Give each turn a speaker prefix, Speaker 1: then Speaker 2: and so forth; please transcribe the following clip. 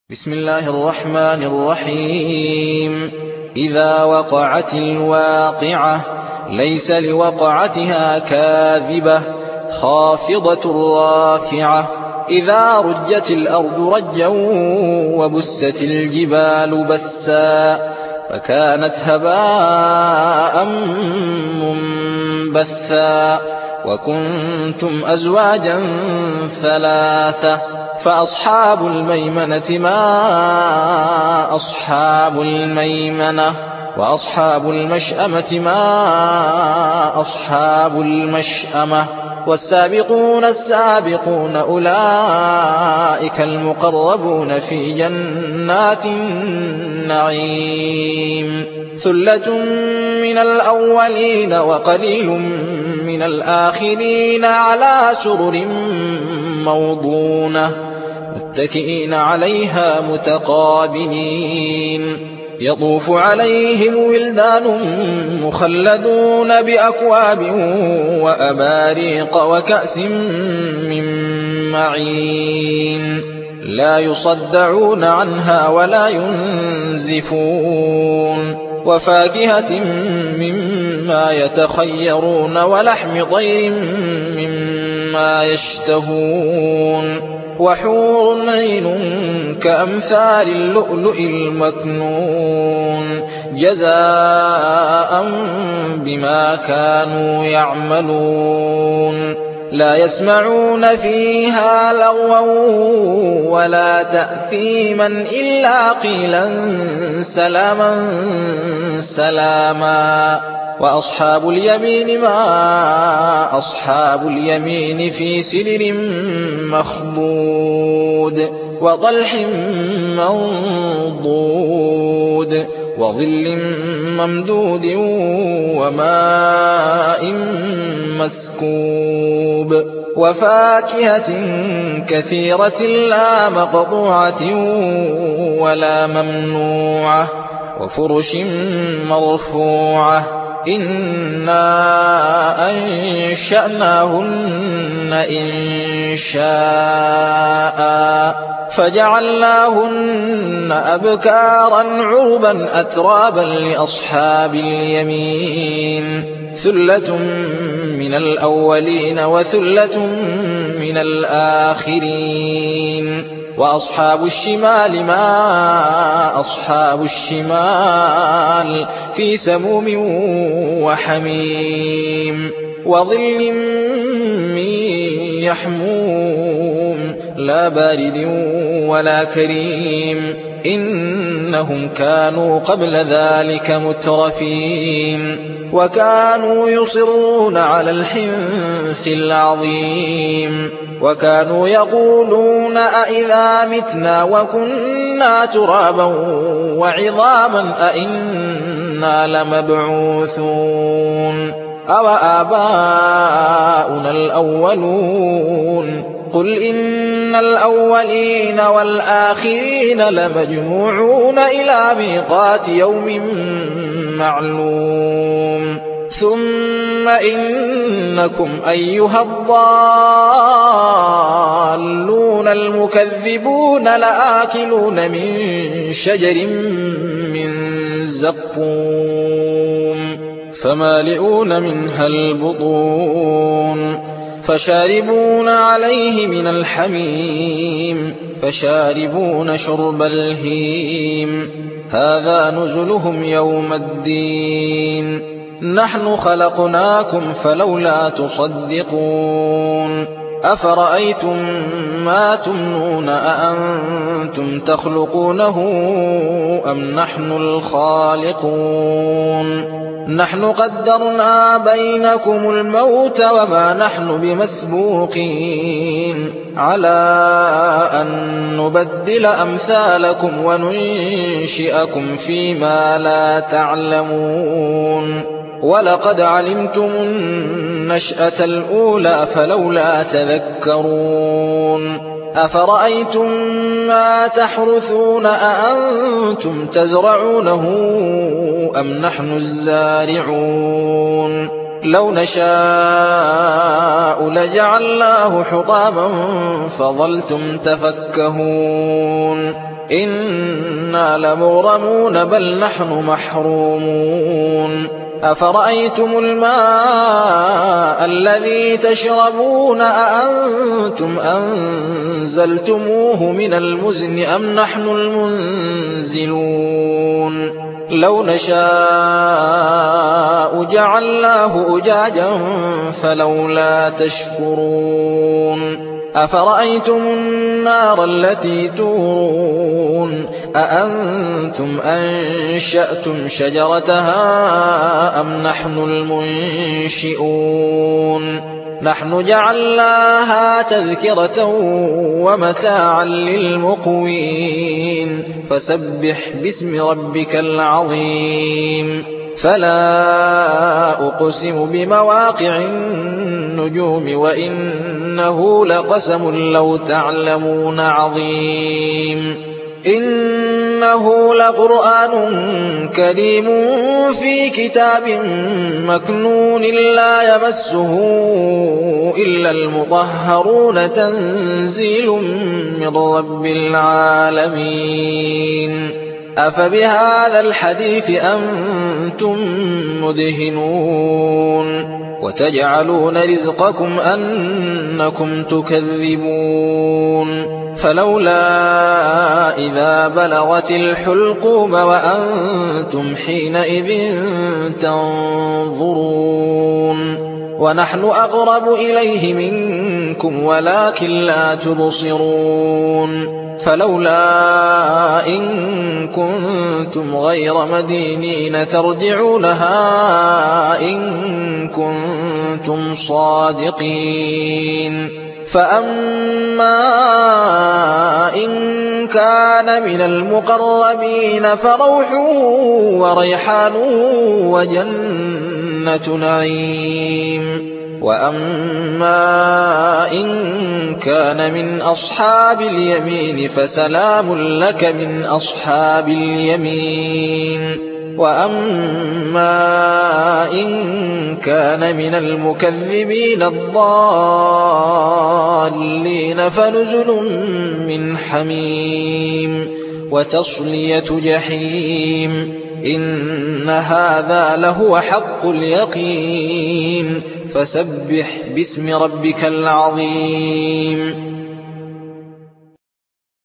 Speaker 1: بسم الله الرحمن الرحيم. إذا وقعت الواقعة ليس لوقعتها كاذبة خافضة رافعة. إذا رجت الأرض رجا وبست الجبال بسا فكانت هباء منبثا وكنتم أزواجا ثلاثة فأصحاب الميمنة ما أصحاب الميمنة وأصحاب المشأمة ما أصحاب المشأمة والسابقون السابقون أولئك المقربون في جنات النعيم. ثلة من الأولين وقليل من الآخرين على سرر موضونة متكئين عليها متقابلين. يطوف عليهم ولدان مخلدون بأكواب وأباريق وكأس من معين لا يصدعون عنها ولا ينزفون. وفاكهة مما يتخيرون ولحم طير مما يشتهون. وحور عين كأمثال اللؤلؤ المكنون جزاء بما كانوا يعملون. لا يسمعون فيها لغوا ولا تأثيما إلا قيلا سلاما سلاما. وأصحاب اليمين ما أصحاب اليمين في سدر مخضود وطلح منضود وظل ممدود وماء مسكوب. وفاكهة كثيرة لا مقطوعة ولا ممنوعة وفرش مرفوعة. إنا أنشأناهن إنشاء فجعلناهن أبكارا عربا أترابا لأصحاب اليمين. ثلة من الأولين وثلة من الآخرين. وأصحاب الشمال ما أصحاب الشمال في سموم وحميم وظل من يحموم لا بارد ولا كريم. إنهم كانوا قبل ذلك مترفين وكانوا يصرون على الحنث العظيم وكانوا يقولون أئذا متنا وكنا ترابا وعظاما أئنا لمبعوثون أو آباؤنا الأولون. قل إن الأولين والآخرين لمجموعون إلى ميقات يوم معلوم. ثم إنكم أيها الضالون المكذبون لآكلون من شجر من زقوم فمالئون منها البطون فشاربون عليه من الحميم فشاربون شرب الهيم. هذا نزلهم يوم الدين. نحن خلقناكم فلولا تصدقون. أفرأيتم ما تمنون أأنتم تخلقونه أم نحن الخالقون. نحن قدرنا بينكم الموت وما نحن بمسبوقين على أن نبدل أمثالكم وننشئكم فيما لا تعلمون. ولقد علمتم النشأة الأولى فلولا تذكرون. أفرأيتم ما تحرثون أأنتم تزرعونه أم نحن الزارعون. لو نشاء لجعلناه حطاما فظلتم تفكهون إنا لمغرمون بل نحن محرومون أفرأيتم الماء الذي تشربون أأنتم أنزلتموه من المزن أم نحن المنزلون لو نشاء جعلناه أجاجا فلولا تشكرون أفرأيتم النار التي تورون أأنتم أنشأتم شجرتها أم نحن المنشئون نحن جعلناها تذكرة ومتاعا للمقوين فسبح باسم ربك العظيم فلا أقسم بمواقع النجوم وإنه لقسم لو تعلمون عظيم إنه لقرآن كريم في كتاب مكنون لا يمسه إلا المطهرون تنزيل من رب العالمين أفبهذا الحديث أنتم مدهنون وتجعلون رزقكم أنكم تكذبون فلولا إذا بلغت الحلقوم وأنتم حينئذ تنظرون ونحن أقرب إليه منكم ولكن لا تبصرون فلولا إن كنتم غير مدينين ترجعونها إن كنتم صادقين فأما إن كان من المقربين فروح وريحان وجنة نعيم وأما إن كان من أصحاب اليمين فسلام لك من أصحاب اليمين وأما إن كان من المكذبين الضالين فنزل من حميم وتصلية جحيم إن هذا لهو حق اليقين فسبح باسم ربك العظيم